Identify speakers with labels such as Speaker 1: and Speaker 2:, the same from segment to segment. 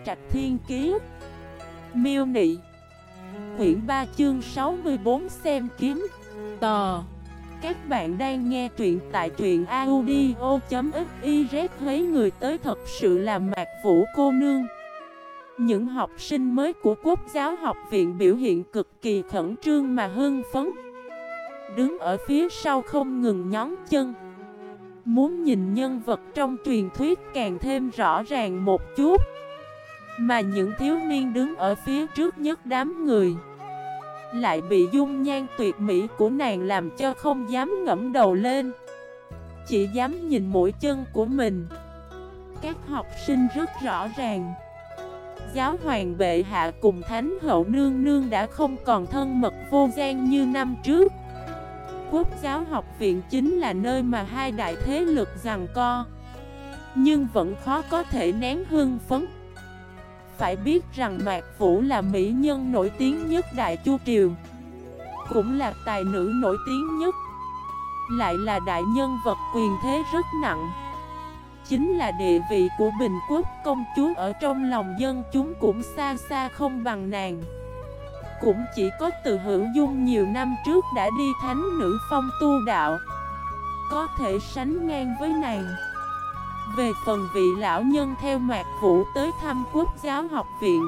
Speaker 1: Trạch Thiên Kiế. Miêu Nị. Quyển 3 chương 64 xem kiếm. Tò. Các bạn đang nghe truyện tại truyện audio.xyz. Mấy người tới thật sự là Mạc Vũ cô nương. Những học sinh mới của Quốc giáo học viện biểu hiện cực kỳ khẩn trương mà hưng phấn, đứng ở phía sau không ngừng nhón chân, muốn nhìn nhân vật trong truyền thuyết càng thêm rõ ràng một chút. Mà những thiếu niên đứng ở phía trước nhất đám người lại bị dung nhan tuyệt mỹ của nàng làm cho không dám ngẩng đầu lên, chỉ dám nhìn mũi chân của mình. Các học sinh rất rõ ràng, giáo hoàng bệ hạ cùng thánh hậu nương nương đã không còn thân mật vô gian như năm trước. Quốc giáo học viện chính là nơi mà hai đại thế lực giằng co, nhưng vẫn khó có thể nén hưng phấn. Phải biết rằng Mạc Vũ là mỹ nhân nổi tiếng nhất Đại Chu Triều, cũng là tài nữ nổi tiếng nhất, lại là đại nhân vật quyền thế rất nặng. Chính là địa vị của Bình Quốc công chúa ở trong lòng dân chúng cũng xa xa không bằng nàng. Cũng chỉ có Từ Hữu Dung nhiều năm trước đã đi thánh nữ phong tu đạo, có thể sánh ngang với nàng. Về phần vị lão nhân theo Mạc Vũ tới thăm Quốc giáo học viện,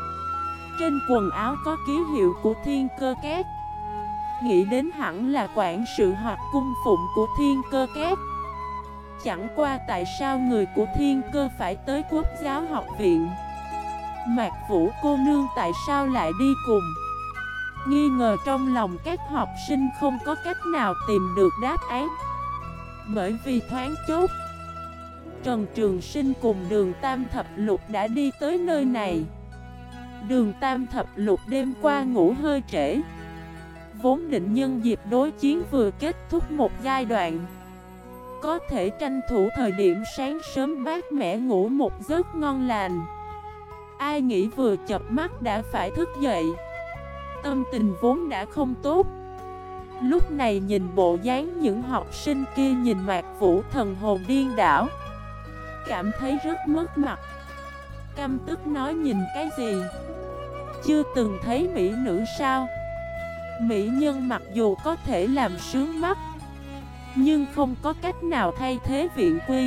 Speaker 1: trên quần áo có ký hiệu của Thiên Cơ Các, nghĩ đến hẳn là quản sự hoặc cung phụng của Thiên Cơ Các. Chẳng qua tại sao người của Thiên Cơ phải tới Quốc giáo học viện? Mạc Vũ cô nương tại sao lại đi cùng? Nghi ngờ trong lòng các học sinh không có cách nào tìm được đáp án. Bởi vì thoáng chốc, Trần Trường Sinh cùng Đường Tam Thập Lục đã đi tới nơi này. Đường Tam Thập Lục đêm qua ngủ hơi trễ, vốn định nhân dịp đối chiến vừa kết thúc một giai đoạn, có thể tranh thủ thời điểm sáng sớm mát mẻ ngủ một giấc ngon lành. Ai nghĩ vừa chợp mắt đã phải thức dậy, tâm tình vốn đã không tốt. Lúc này nhìn bộ dáng những học sinh kia, nhìn Mạc Vũ thần hồn điên đảo, cảm thấy rất mất mặt. Căm tức nói nhìn cái gì? Chưa từng thấy mỹ nữ sao? Mỹ nhân mặc dù có thể làm sướng mắt, nhưng không có cách nào thay thế viện quy.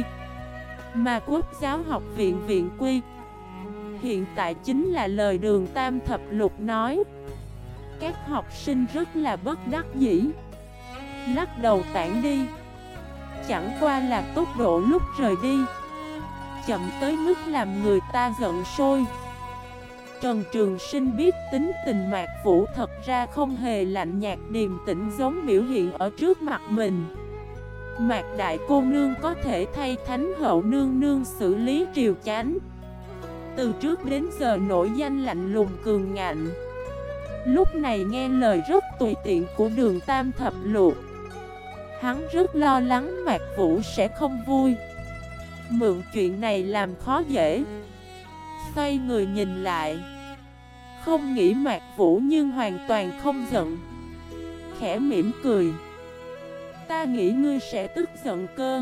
Speaker 1: Mà Quốc giáo học viện viện quy hiện tại chính là lời Đường Tam Thập Lục nói. Các học sinh rất là bất đắc dĩ, lắc đầu tản đi. Chẳng qua là tốc độ lúc rời đi chậm tới mức làm người ta giận sôi. Trần Trường Sinh biết tính tình Mạc Vũ thật ra không hề lạnh nhạt điềm tĩnh giống biểu hiện ở trước mặt mình. Mạc đại cô nương có thể thay thánh hậu nương nương xử lý triều chánh, từ trước đến giờ nổi danh lạnh lùng cường ngạnh. Lúc này nghe lời rất tùy tiện của Đường Tam Thập Lục, hắn rất lo lắng Mạc Vũ sẽ không vui, mượn chuyện này làm khó dễ. Xoay người nhìn lại, không nghĩ Mạc Vũ nhưng hoàn toàn không giận, khẽ mỉm cười. Ta nghĩ ngươi sẽ tức giận cơ.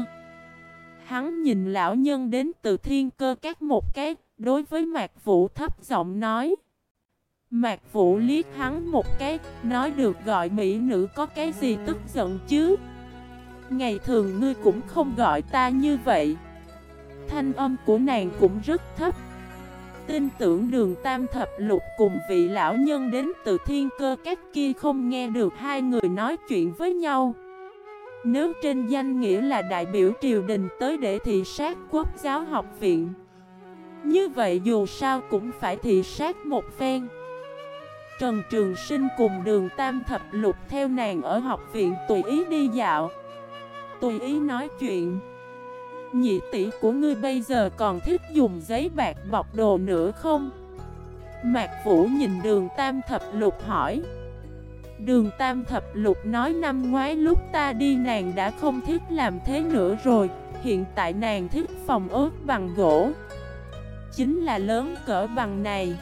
Speaker 1: Hắn nhìn lão nhân đến từ Thiên Cơ Các một cái, đối với Mạc Vũ thấp giọng nói. Mạc Vũ liếc hắn một cái, nói được gọi mỹ nữ có cái gì tức giận chứ? Ngày thường ngươi cũng không gọi ta như vậy. Thanh âm của nàng cũng rất thấp. Tin tưởng Đường Tam Thập Lục cùng vị lão nhân đến từ Thiên Cơ Các kia không nghe được hai người nói chuyện với nhau. Nếu trên danh nghĩa là đại biểu triều đình tới để thị sát Quốc giáo học viện, như vậy dù sao cũng phải thị sát một phen. Trần Trường Sinh cùng Đường Tam Thập Lục theo nàng ở học viện tùy ý đi dạo, tùy ý nói chuyện. Nhị tỷ của ngươi bây giờ còn thích dùng giấy bạc bọc đồ nữa không? Mạc Vũ nhìn Đường Tam Thập Lục hỏi. Đường Tam Thập Lục nói năm ngoái lúc ta đi nàng đã không thích làm thế nữa rồi. Hiện tại nàng thích phòng ốt bằng gỗ, chính là lớn cỡ bằng này.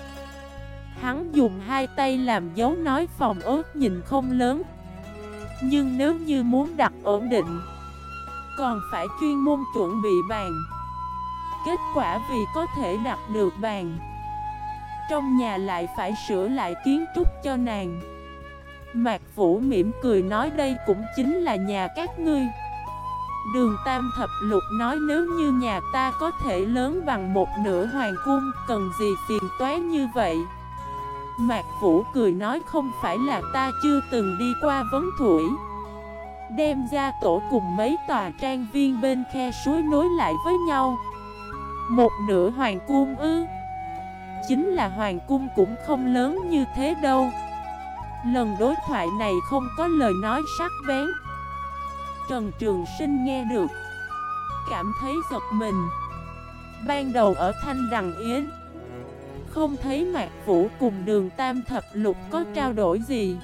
Speaker 1: Hắn dùng hai tay làm dấu nói phòng ốt nhìn không lớn, nhưng nếu như muốn đặt ổn định còn phải chuyên môn chuẩn bị bàn. Kết quả vì có thể đặt được bàn, trong nhà lại phải sửa lại kiến trúc cho nàng. Mạc Vũ mỉm cười nói đây cũng chính là nhà các ngươi. Đường Tam Thập Lục nói nếu như nhà ta có thể lớn bằng một nửa hoàng cung, cần gì phiền toái như vậy. Mạc Vũ cười nói không phải là ta chưa từng đi qua Vấn Thủy, đem gia tổ cùng mấy tòa trang viên bên khe suối nối lại với nhau. Một nửa hoàng cung ư? Chính là hoàng cung cũng không lớn như thế đâu. Lần đối thoại này không có lời nói sắc bén. Trần Trường Sinh nghe được, cảm thấy giật mình. Ban đầu ở Thanh Đằng Yến, không thấy Mạc Vũ cùng Đường Tam Thập Lục có trao đổi gì.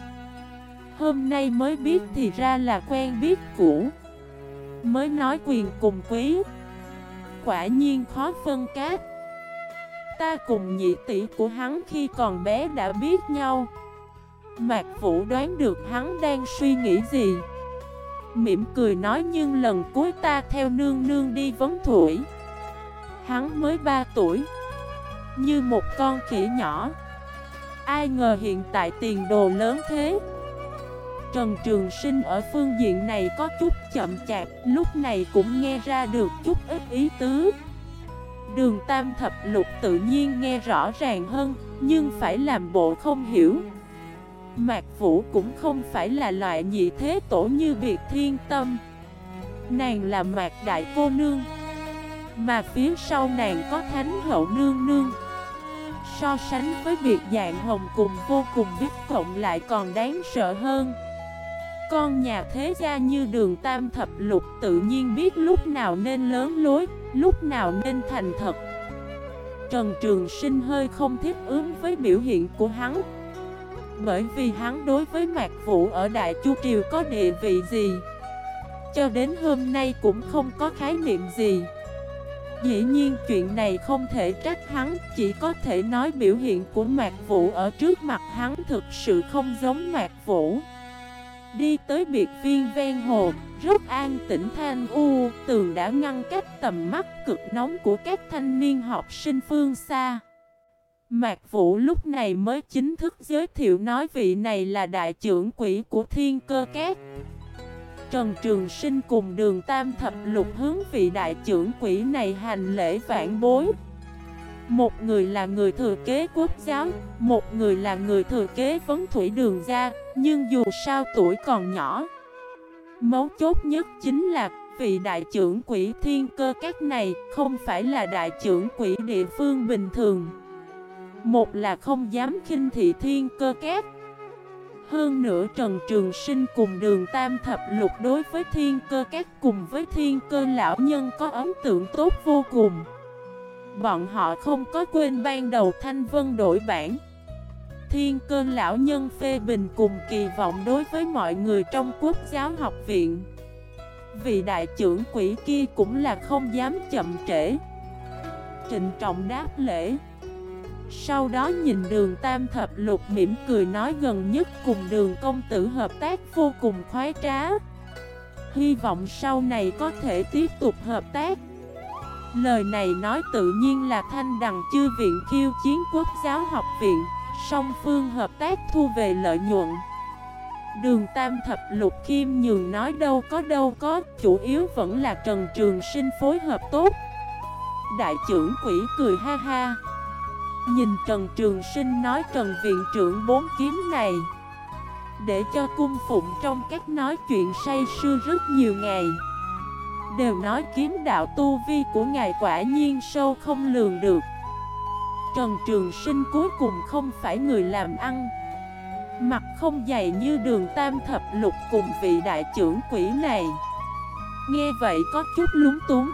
Speaker 1: Hôm nay mới biết thì ra là quen biết cũ. Mới nói quyền cùng quý, quả nhiên khó phân cát. Ta cùng nhị tỷ của hắn khi còn bé đã biết nhau. Mạc Vũ đoán được hắn đang suy nghĩ gì, mỉm cười nói nhưng lần cuối ta theo nương nương đi Vấn Thủy, hắn mới 3 tuổi, như một con khỉ nhỏ. Ai ngờ hiện tại tiền đồ lớn thế. Trần Trường Sinh ở phương diện này có chút chậm chạp, lúc này cũng nghe ra được chút ít ý tứ. Đường Tam Thập Lục tự nhiên nghe rõ ràng hơn, nhưng phải làm bộ không hiểu. Mạc Vũ cũng không phải là loại nhị thế tổ như Biệt Thiên Tâm. Nàng là Mạc Đại Cô Nương, mà phía sau nàng có Thánh Hậu Nương Nương. So sánh với Biệt Dạng Hồng cùng Vô Cùng Biết Cộng lại còn đáng sợ hơn. Con nhà thế gia như Đường Tam Thập Lục tự nhiên biết lúc nào nên lớn lối, lúc nào nên thành thật. Trần Trường Sinh hơi không thích ứng với biểu hiện của hắn, bởi vì hắn đối với Mạc Vũ ở Đại Chu Triều có địa vị gì, cho đến hôm nay cũng không có khái niệm gì. Dĩ nhiên chuyện này không thể trách hắn, chỉ có thể nói biểu hiện của Mạc Vũ ở trước mặt hắn thực sự không giống Mạc Vũ. Đi tới biệt viên ven hồ, rất an tĩnh thanh u, tường đã ngăn cách tầm mắt cực nóng của các thanh niên học sinh phương xa. Mạc Vũ lúc này mới chính thức giới thiệu nói vị này là đại trưởng quỹ của Thiên Cơ Các. Trần Trường Sinh cùng Đường Tam Thập Lục hướng vị đại trưởng quỹ này hành lễ vãn bối. Một người là người thừa kế Quốc giáo, một người là người thừa kế Vấn Thủy Đường gia, nhưng dù sao tuổi còn nhỏ. Mấu chốt nhất chính là vị đại trưởng quỹ Thiên Cơ Các này không phải là đại trưởng quỹ địa phương bình thường. Một là không dám khinh thị Thiên Cơ Các. Hơn nữa Trần Trường Sinh cùng Đường Tam Thập Lục đối với Thiên Cơ Các cùng với Thiên Cơ lão nhân có ấn tượng tốt vô cùng. Bọn họ không có quên ban đầu Thanh Vân đổi bản, Thiên Cơ lão nhân phê bình cùng kỳ vọng đối với mọi người trong Quốc giáo học viện. Vị đại trưởng quỹ kia cũng là không dám chậm trễ, trịnh trọng đáp lễ. Sau đó nhìn Đường Tam Thập Lục mỉm cười nói gần nhất cùng Đường công tử hợp tác vô cùng khoái trá, hy vọng sau này có thể tiếp tục hợp tác. Lời này nói tự nhiên là Thanh Đằng Chư Viện khiêu chiến Quốc giáo học viện, song phương hợp tác thu về lợi nhuận. Đường Tam Thập Lục khiêm nhường nói đâu có, chủ yếu vẫn là Trần Trường Sinh phối hợp tốt. Đại trưởng quỹ cười ha ha, nhìn Trần Trường Sinh nói Trần viện trưởng bốn kiếm này, để cho cung phụng trong các nói chuyện say sưa rất nhiều ngày, đều nói kiếm đạo tu vi của ngài quả nhiên sâu không lường được. Trần Trường Sinh cuối cùng không phải người làm ăn, mặt không dày như Đường Tam Thập Lục cùng vị đại trưởng quỹ này. Nghe vậy có chút lúng túng.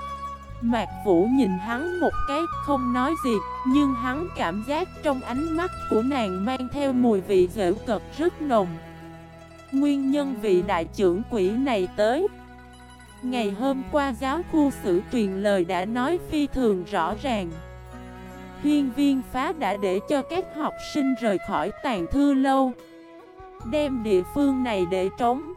Speaker 1: Mạc Vũ nhìn hắn một cái không nói gì, nhưng hắn cảm giác trong ánh mắt của nàng mang theo mùi vị giễu cợt rất nồng. Nguyên nhân vị đại trưởng quỹ này tới, ngày hôm qua giáo khu sử truyền lời đã nói phi thường rõ ràng. Hiên Viên Phá đã để cho các học sinh rời khỏi Tàng Thư Lâu, đem địa phương này để trống.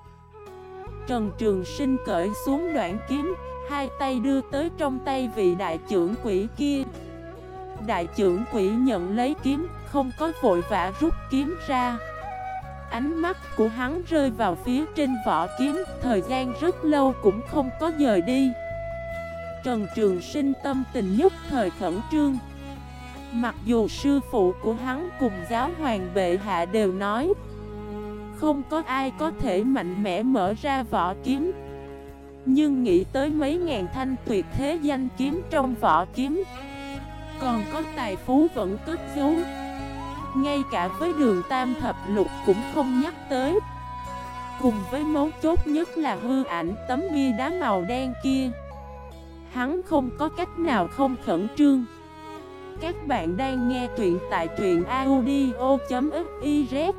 Speaker 1: Trần Trường Sinh cởi xuống đoạn kiếm, hai tay đưa tới trong tay vị đại trưởng quỹ kia. Đại trưởng quỹ nhận lấy kiếm, không có vội vã rút kiếm ra. Ánh mắt của hắn rơi vào phía trên vỏ kiếm, thời gian rất lâu cũng không có dời đi. Trần Trường Sinh tâm tình nhất thời khẩn trương. Mặc dù sư phụ của hắn cùng giáo hoàng bệ hạ đều nói không có ai có thể mạnh mẽ mở ra vỏ kiếm, nhưng nghĩ tới mấy ngàn thanh tuyệt thế danh kiếm trong vỏ kiếm, còn có tài phú vẫn cất giấu, ngay cả với Đường Tam Thập Lục cũng không nhắc tới. Cùng với mấu chốt nhất là hư ảnh tấm bia đá màu đen kia, hắn không có cách nào không khẩn trương. Các bạn đang nghe truyện tại truyện audio.fif.